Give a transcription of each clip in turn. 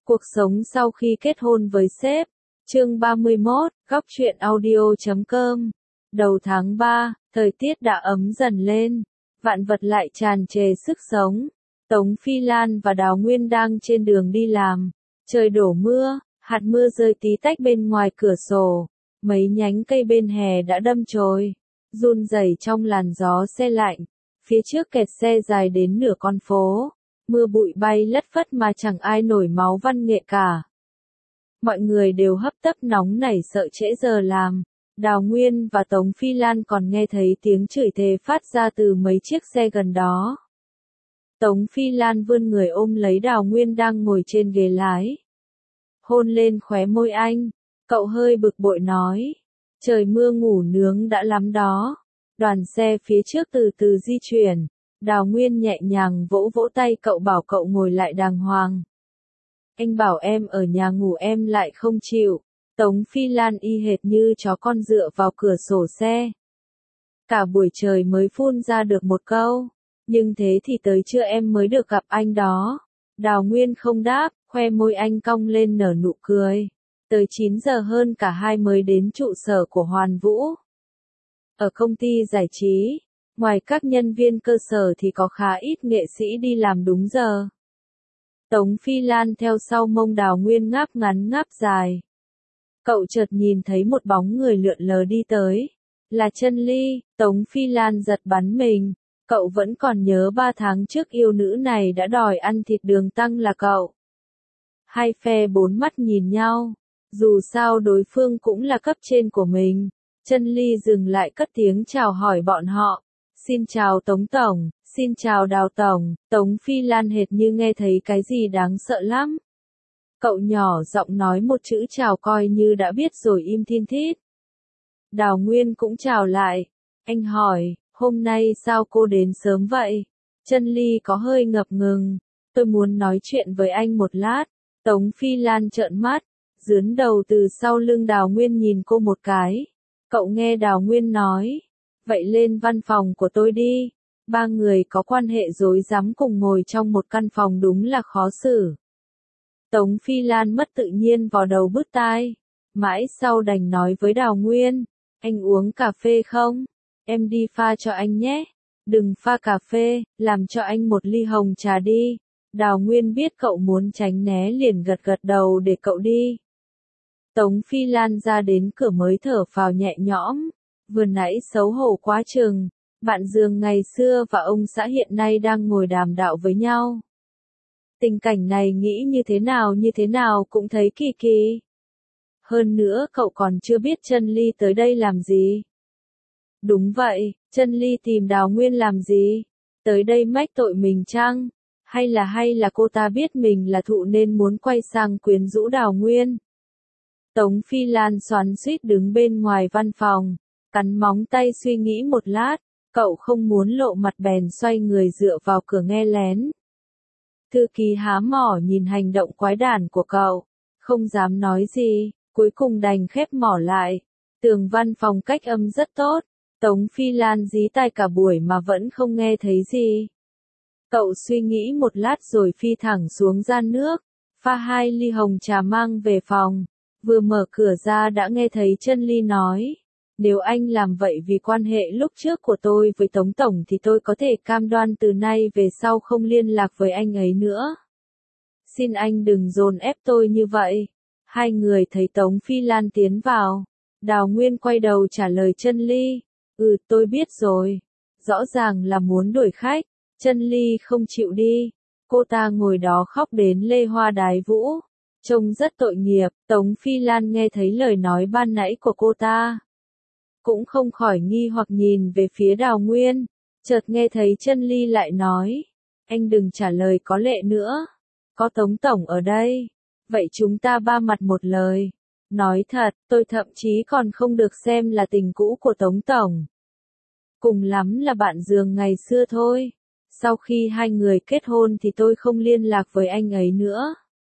Cuộc sống sau khi kết hôn với sếp. Chương 31, góc truyện audio.com. Đầu tháng 3, thời tiết đã ấm dần lên, vạn vật lại tràn trề sức sống. Tống Phi Lan và Đào Nguyên đang trên đường đi làm. Trời đổ mưa, hạt mưa rơi tí tách bên ngoài cửa sổ. Mấy nhánh cây bên hè đã đâm chồi, run rẩy trong làn gió se lạnh. Phía trước kẹt xe dài đến nửa con phố. Mưa bụi bay lất phất mà chẳng ai nổi máu văn nghệ cả. Mọi người đều hấp tấp nóng nảy sợ trễ giờ làm. Đào Nguyên và Tống Phi Lan còn nghe thấy tiếng chửi thề phát ra từ mấy chiếc xe gần đó. Tống Phi Lan vươn người ôm lấy Đào Nguyên đang ngồi trên ghế lái. Hôn lên khóe môi anh, cậu hơi bực bội nói. Trời mưa ngủ nướng đã lắm đó. Đoàn xe phía trước từ từ di chuyển. Đào Nguyên nhẹ nhàng vỗ vỗ tay cậu bảo cậu ngồi lại đàng hoàng. Anh bảo em ở nhà ngủ em lại không chịu. Tống Phi Lan y hệt như chó con dựa vào cửa sổ xe. Cả buổi trời mới phun ra được một câu. Nhưng thế thì tới trưa em mới được gặp anh đó. Đào Nguyên không đáp, khoe môi anh cong lên nở nụ cười. Tới 9 giờ hơn cả hai mới đến trụ sở của Hoàn Vũ. Ở công ty giải trí, ngoài các nhân viên cơ sở thì có khá ít nghệ sĩ đi làm đúng giờ. Tống Phi Lan theo sau mông Đào Nguyên ngáp ngắn ngáp dài. Cậu chợt nhìn thấy một bóng người lượn lờ đi tới. Là Trân Ly. Tống Phi Lan giật bắn mình. Cậu vẫn còn nhớ 3 tháng trước yêu nữ này đã đòi ăn thịt đường tăng là cậu. Hai phe bốn mắt nhìn nhau. Dù sao đối phương cũng là cấp trên của mình. Trân Ly dừng lại cất tiếng chào hỏi bọn họ. Xin chào Tống Tổng, xin chào Đào Tổng. Tống Phi Lan hệt như nghe thấy cái gì đáng sợ lắm. Cậu nhỏ giọng nói một chữ chào coi như đã biết rồi im thin thít. Đào Nguyên cũng chào lại. Anh hỏi, hôm nay sao cô đến sớm vậy? Trân Ly có hơi ngập ngừng. Tôi muốn nói chuyện với anh một lát. Tống Phi Lan trợn mắt, dướn đầu từ sau lưng Đào Nguyên nhìn cô một cái. Cậu nghe Đào Nguyên nói. Vậy lên văn phòng của tôi đi. Ba người có quan hệ rối rắm cùng ngồi trong một căn phòng đúng là khó xử. Tống Phi Lan mất tự nhiên vào đầu bứt tai. Mãi sau đành nói với Đào Nguyên. Anh uống cà phê không? Em đi pha cho anh nhé. Đừng pha cà phê, làm cho anh một ly hồng trà đi. Đào Nguyên biết cậu muốn tránh né liền gật gật đầu để cậu đi. Tống Phi Lan ra đến cửa mới thở phào nhẹ nhõm. Vừa nãy xấu hổ quá chừng. Bạn giường ngày xưa và ông xã hiện nay đang ngồi đàm đạo với nhau. Tình cảnh này nghĩ như thế nào cũng thấy kỳ kỳ. Hơn nữa cậu còn chưa biết Trân Ly tới đây làm gì. Đúng vậy, Trân Ly tìm Đào Nguyên làm gì? Tới đây mách tội mình chăng? Hay là cô ta biết mình là thụ nên muốn quay sang quyến rũ Đào Nguyên? Tống Phi Lan xoắn xuýt đứng bên ngoài văn phòng, cắn móng tay suy nghĩ một lát, cậu không muốn lộ mặt bèn xoay người dựa vào cửa nghe lén. Thư ký há mỏ nhìn hành động quái đản của cậu, không dám nói gì, cuối cùng đành khép mỏ lại. Tường văn phòng cách âm rất tốt, Tống Phi Lan dí tai cả buổi mà vẫn không nghe thấy gì. Cậu suy nghĩ một lát rồi phi thẳng xuống gian nước, pha 2 ly hồng trà mang về phòng. Vừa mở cửa ra đã nghe thấy Trân Ly nói. Nếu anh làm vậy vì quan hệ lúc trước của tôi với Tống Tổng thì tôi có thể cam đoan từ nay về sau không liên lạc với anh ấy nữa. Xin anh đừng dồn ép tôi như vậy. Hai người thấy Tống Phi Lan tiến vào. Đào Nguyên quay đầu trả lời Trân Ly. Tôi biết rồi. Rõ ràng là muốn đuổi khách. Trân Ly không chịu đi. Cô ta ngồi đó khóc đến lê hoa đái vũ. Trông rất tội nghiệp. Tống Phi Lan nghe thấy lời nói ban nãy của cô ta. Cũng không khỏi nghi hoặc nhìn về phía Đào Nguyên. Chợt nghe thấy Trân Ly lại nói. Anh đừng trả lời có lệ nữa. Có Tống Tổng ở đây. Vậy chúng ta ba mặt một lời. Nói thật, tôi thậm chí còn không được xem là tình cũ của Tống Tổng. Cùng lắm là bạn giường ngày xưa thôi. Sau khi hai người kết hôn thì tôi không liên lạc với anh ấy nữa.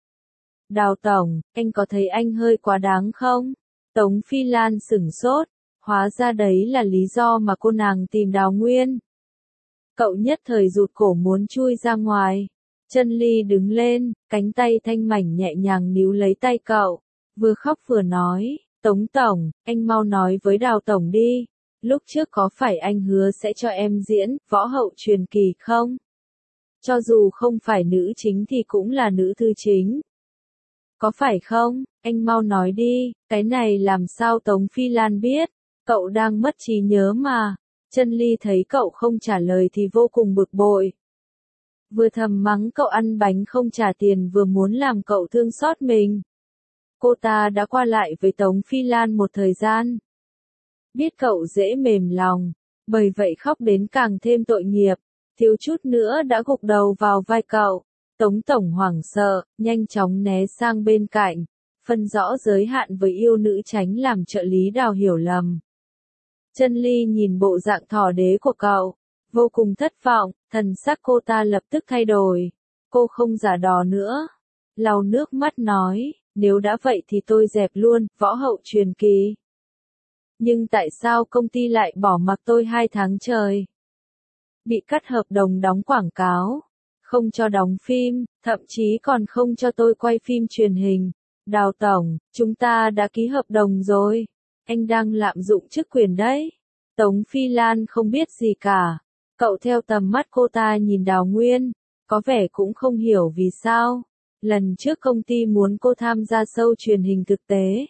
Đào Tổng, anh có thấy anh hơi quá đáng không? Tống Phi Lan sửng sốt. Hóa ra đấy là lý do mà cô nàng tìm Đào Nguyên. Cậu nhất thời rụt cổ muốn chui ra ngoài. Chân Ly đứng lên, cánh tay thanh mảnh nhẹ nhàng níu lấy tay cậu, vừa khóc vừa nói, Tống Tổng, anh mau nói với Đào Tổng đi, lúc trước có phải anh hứa sẽ cho em diễn võ hậu truyền kỳ không? Cho dù không phải nữ chính thì cũng là nữ thư chính. Có phải không? Anh mau nói đi, cái này làm sao Tống Phi Lan biết? Cậu đang mất trí nhớ mà. Chân Ly thấy cậu không trả lời thì vô cùng bực bội. Vừa thầm mắng cậu ăn bánh không trả tiền vừa muốn làm cậu thương xót mình. Cô ta đã qua lại với Tống Phi Lan một thời gian. Biết cậu dễ mềm lòng, bởi vậy khóc đến càng thêm tội nghiệp, thiếu chút nữa đã gục đầu vào vai cậu. Tống Tổng hoảng sợ, nhanh chóng né sang bên cạnh, phân rõ giới hạn với yêu nữ tránh làm trợ lý Đào hiểu lầm. Chân Ly nhìn bộ dạng thỏ đế của cậu, vô cùng thất vọng, thần sắc cô ta lập tức thay đổi. Cô không giả đò nữa, lau nước mắt nói, nếu đã vậy thì tôi dẹp luôn, võ hậu truyền kỳ. Nhưng tại sao công ty lại bỏ mặc tôi 2 tháng trời? Bị cắt hợp đồng đóng quảng cáo, không cho đóng phim, thậm chí còn không cho tôi quay phim truyền hình. Đào Tổng, chúng ta đã ký hợp đồng rồi. Anh đang lạm dụng chức quyền đấy. Tống Phi Lan không biết gì cả. Cậu theo tầm mắt cô ta nhìn Đào Nguyên, có vẻ cũng không hiểu vì sao. Lần trước công ty muốn cô tham gia show truyền hình thực tế.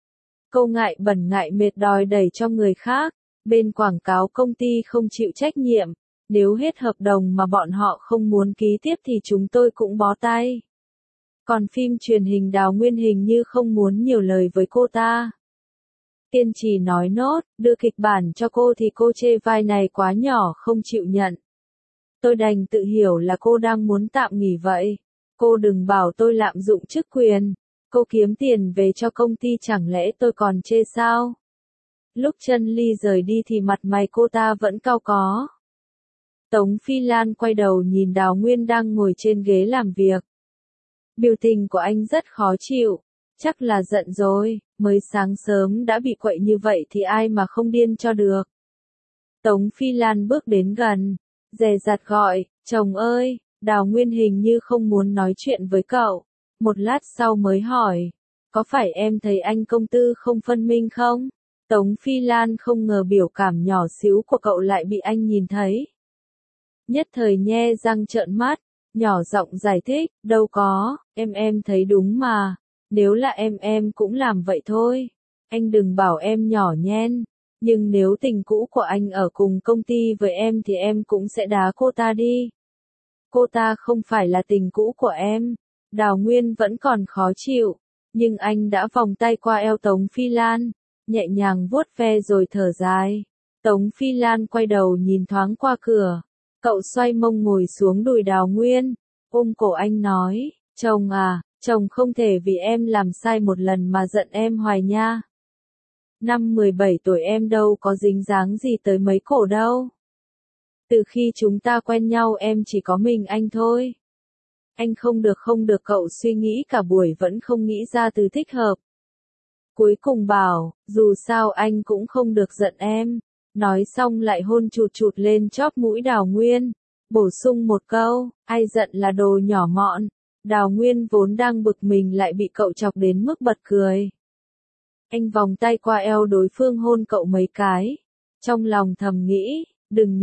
Cô ngại bẩn ngại mệt đòi đẩy cho người khác. Bên quảng cáo công ty không chịu trách nhiệm. Nếu hết hợp đồng mà bọn họ không muốn ký tiếp thì chúng tôi cũng bó tay. Còn phim truyền hình Đào Nguyên hình như không muốn nhiều lời với cô ta. Kiên trì nói nốt, đưa kịch bản cho cô thì cô chê vai này quá nhỏ không chịu nhận. Tôi đành tự hiểu là cô đang muốn tạm nghỉ vậy. Cô đừng bảo tôi lạm dụng chức quyền. Cô kiếm tiền về cho công ty chẳng lẽ tôi còn chê sao? Lúc Chân Ly rời đi thì mặt mày cô ta vẫn cau có. Tống Phi Lan quay đầu nhìn Đào Nguyên đang ngồi trên ghế làm việc. Biểu tình của anh rất khó chịu, chắc là giận rồi, mới sáng sớm đã bị quậy như vậy thì ai mà không điên cho được. Tống Phi Lan bước đến gần, dè dặt gọi, chồng ơi, Đào Nguyên hình như không muốn nói chuyện với cậu, một lát sau mới hỏi, có phải em thấy anh công tư không phân minh không? Tống Phi Lan không ngờ biểu cảm nhỏ xíu của cậu lại bị anh nhìn thấy. Nhất thời nhe răng trợn mắt, nhỏ giọng giải thích, đâu có, em thấy đúng mà, nếu là em cũng làm vậy thôi. Anh đừng bảo em nhỏ nhen, nhưng nếu tình cũ của anh ở cùng công ty với em thì em cũng sẽ đá cô ta đi. Cô ta không phải là tình cũ của em. Đào Nguyên vẫn còn khó chịu, nhưng anh đã vòng tay qua eo Tống Phi Lan, nhẹ nhàng vuốt ve rồi thở dài. Tống Phi Lan quay đầu nhìn thoáng qua cửa. Cậu xoay mông ngồi xuống đùi Đào Nguyên, ôm cổ anh nói, chồng à, chồng không thể vì em làm sai một lần mà giận em hoài nha. Năm 17 tuổi em đâu có dính dáng gì tới mấy cổ đâu. Từ khi chúng ta quen nhau em chỉ có mình anh thôi. Anh không được cậu suy nghĩ cả buổi vẫn không nghĩ ra từ thích hợp. Cuối cùng bảo, dù sao anh cũng không được giận em. Nói xong lại hôn chụt chụt lên chóp mũi Đào Nguyên, bổ sung một câu, ai giận là đồ nhỏ mọn. Đào Nguyên vốn đang bực mình lại bị cậu chọc đến mức bật cười. Anh vòng tay qua eo đối phương hôn cậu mấy cái, trong lòng thầm nghĩ, đừng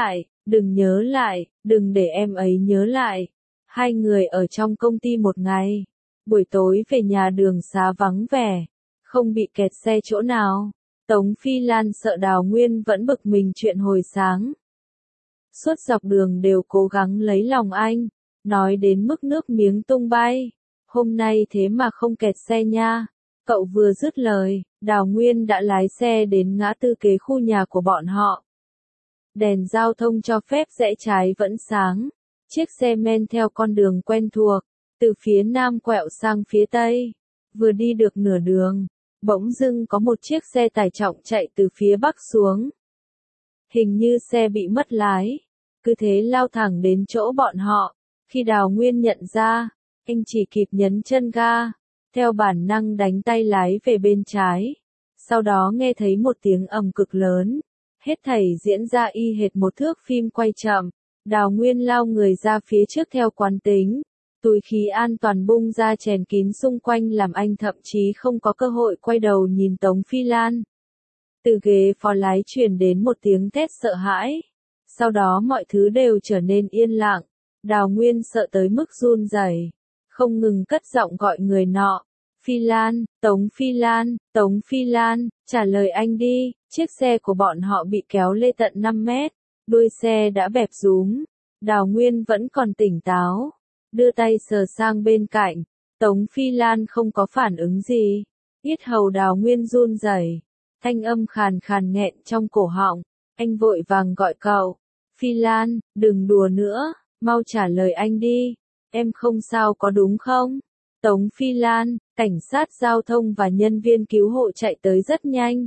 nhớ lại, đừng để em ấy nhớ lại. Hai người ở trong công ty một ngày, buổi tối về nhà đường xá vắng vẻ, không bị kẹt xe chỗ nào. Tống Phi Lan sợ Đào Nguyên vẫn bực mình chuyện hồi sáng. Suốt dọc đường đều cố gắng lấy lòng anh, nói đến mức nước miếng tung bay. Hôm nay thế mà không kẹt xe nha. Cậu vừa dứt lời, Đào Nguyên đã lái xe đến ngã tư kế khu nhà của bọn họ. Đèn giao thông cho phép rẽ trái vẫn sáng. Chiếc xe men theo con đường quen thuộc, từ phía nam quẹo sang phía tây. Vừa đi được nửa đường, bỗng dưng có một chiếc xe tải trọng chạy từ phía bắc xuống. Hình như xe bị mất lái, cứ thế lao thẳng đến chỗ bọn họ. Khi Đào Nguyên nhận ra, anh chỉ kịp nhấn chân ga, theo bản năng đánh tay lái về bên trái. Sau đó nghe thấy một tiếng ầm cực lớn, hết thảy diễn ra y hệt một thước phim quay chậm. Đào Nguyên lao người ra phía trước theo quán tính. Túi khí an toàn bung ra chèn kín xung quanh làm anh thậm chí không có cơ hội quay đầu nhìn Tống Phi Lan. Từ ghế phó lái truyền đến một tiếng thét sợ hãi. Sau đó mọi thứ đều trở nên yên lặng. Đào Nguyên sợ tới mức run rẩy, không ngừng cất giọng gọi người nọ. Phi Lan, Tống Phi Lan, Tống Phi Lan, trả lời anh đi. Chiếc xe của bọn họ bị kéo lê tận 5 mét. Đuôi xe đã bẹp rúm. Đào Nguyên vẫn còn tỉnh táo. Đưa tay sờ sang bên cạnh. Tống Phi Lan không có phản ứng gì. Yết hầu Đào Nguyên run rẩy. Thanh âm khàn khàn nghẹn trong cổ họng. Anh vội vàng gọi cậu. Phi Lan, đừng đùa nữa. Mau trả lời anh đi. Em không sao có đúng không? Tống Phi Lan, cảnh sát giao thông và nhân viên cứu hộ chạy tới rất nhanh.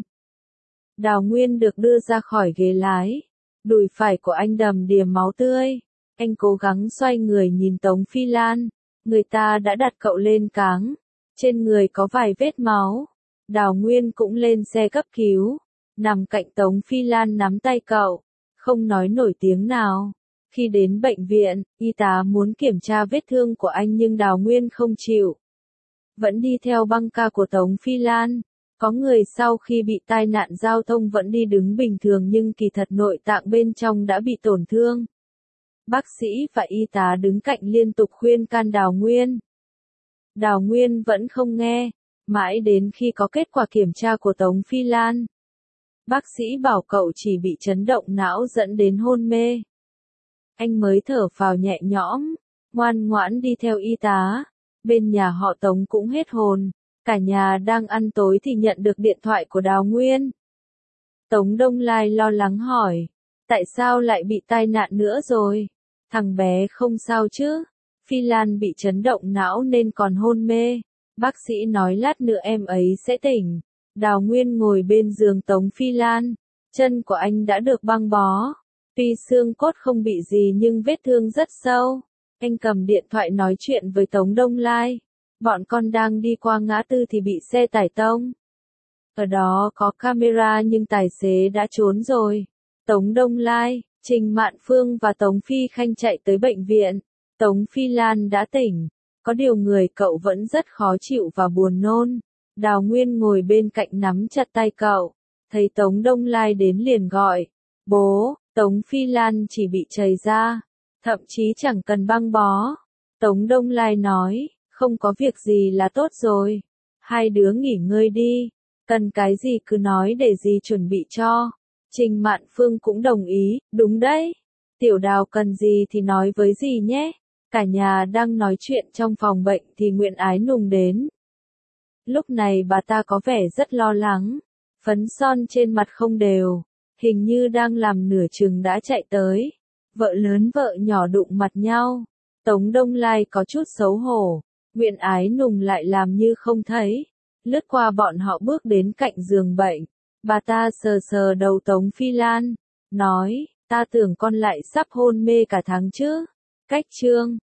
Đào Nguyên được đưa ra khỏi ghế lái. Đùi phải của anh đầm đìa máu tươi. Anh cố gắng xoay người nhìn Tống Phi Lan. Người ta đã đặt cậu lên cáng. Trên người có vài vết máu. Đào Nguyên cũng lên xe cấp cứu. Nằm cạnh Tống Phi Lan nắm tay cậu. Không nói nổi tiếng nào. Khi đến bệnh viện, y tá muốn kiểm tra vết thương của anh nhưng Đào Nguyên không chịu. Vẫn đi theo băng ca của Tống Phi Lan. Có người sau khi bị tai nạn giao thông vẫn đi đứng bình thường nhưng kỳ thật nội tạng bên trong đã bị tổn thương. Bác sĩ và y tá đứng cạnh liên tục khuyên can Đào Nguyên. Đào Nguyên vẫn không nghe, mãi đến khi có kết quả kiểm tra của Tống Phi Lan. Bác sĩ bảo cậu chỉ bị chấn động não dẫn đến hôn mê. Anh mới thở phào nhẹ nhõm, ngoan ngoãn đi theo y tá. Bên nhà họ Tống cũng hết hồn, cả nhà đang ăn tối thì nhận được điện thoại của Đào Nguyên. Tống Đông Lai lo lắng hỏi, tại sao lại bị tai nạn nữa rồi? Thằng bé không sao chứ? Phi Lan bị chấn động não nên còn hôn mê. Bác sĩ nói lát nữa em ấy sẽ tỉnh. Đào Nguyên ngồi bên giường Tống Phi Lan, chân của anh đã được băng bó. Tuy xương cốt không bị gì nhưng vết thương rất sâu. Anh cầm điện thoại nói chuyện với Tống Đông Lai. Bọn con đang đi qua ngã tư thì bị xe tải tông. Ở đó có camera nhưng tài xế đã trốn rồi. Tống Đông Lai, Trình Mạn Phương và Tống Phi Khanh chạy tới bệnh viện. Tống Phi Lan đã tỉnh. Có điều người cậu vẫn rất khó chịu và buồn nôn. Đào Nguyên ngồi bên cạnh nắm chặt tay cậu. Thấy Tống Đông Lai đến liền gọi. Bố, Tống Phi Lan chỉ bị chảy ra. Thậm chí chẳng cần băng bó. Tống Đông Lai nói, không có việc gì là tốt rồi. Hai đứa nghỉ ngơi đi. Cần cái gì cứ nói để dì chuẩn bị cho. Trình Mạn Phương cũng đồng ý, đúng đấy. Tiểu Đào cần gì thì nói với dì nhé. Cả nhà đang nói chuyện trong phòng bệnh thì Nguyễn Ái Nùng đến. Lúc này bà ta có vẻ rất lo lắng. Phấn son trên mặt không đều. Hình như đang làm nửa chừng đã chạy tới. Vợ lớn vợ nhỏ đụng mặt nhau. Tống Đông Lai có chút xấu hổ. Nguyễn Ái Nùng lại làm như không thấy. Lướt qua bọn họ bước đến cạnh giường bệnh. Bà ta sờ sờ đầu Tống Phi Lan. Nói, ta tưởng con lại sắp hôn mê cả tháng chứ. Cách chương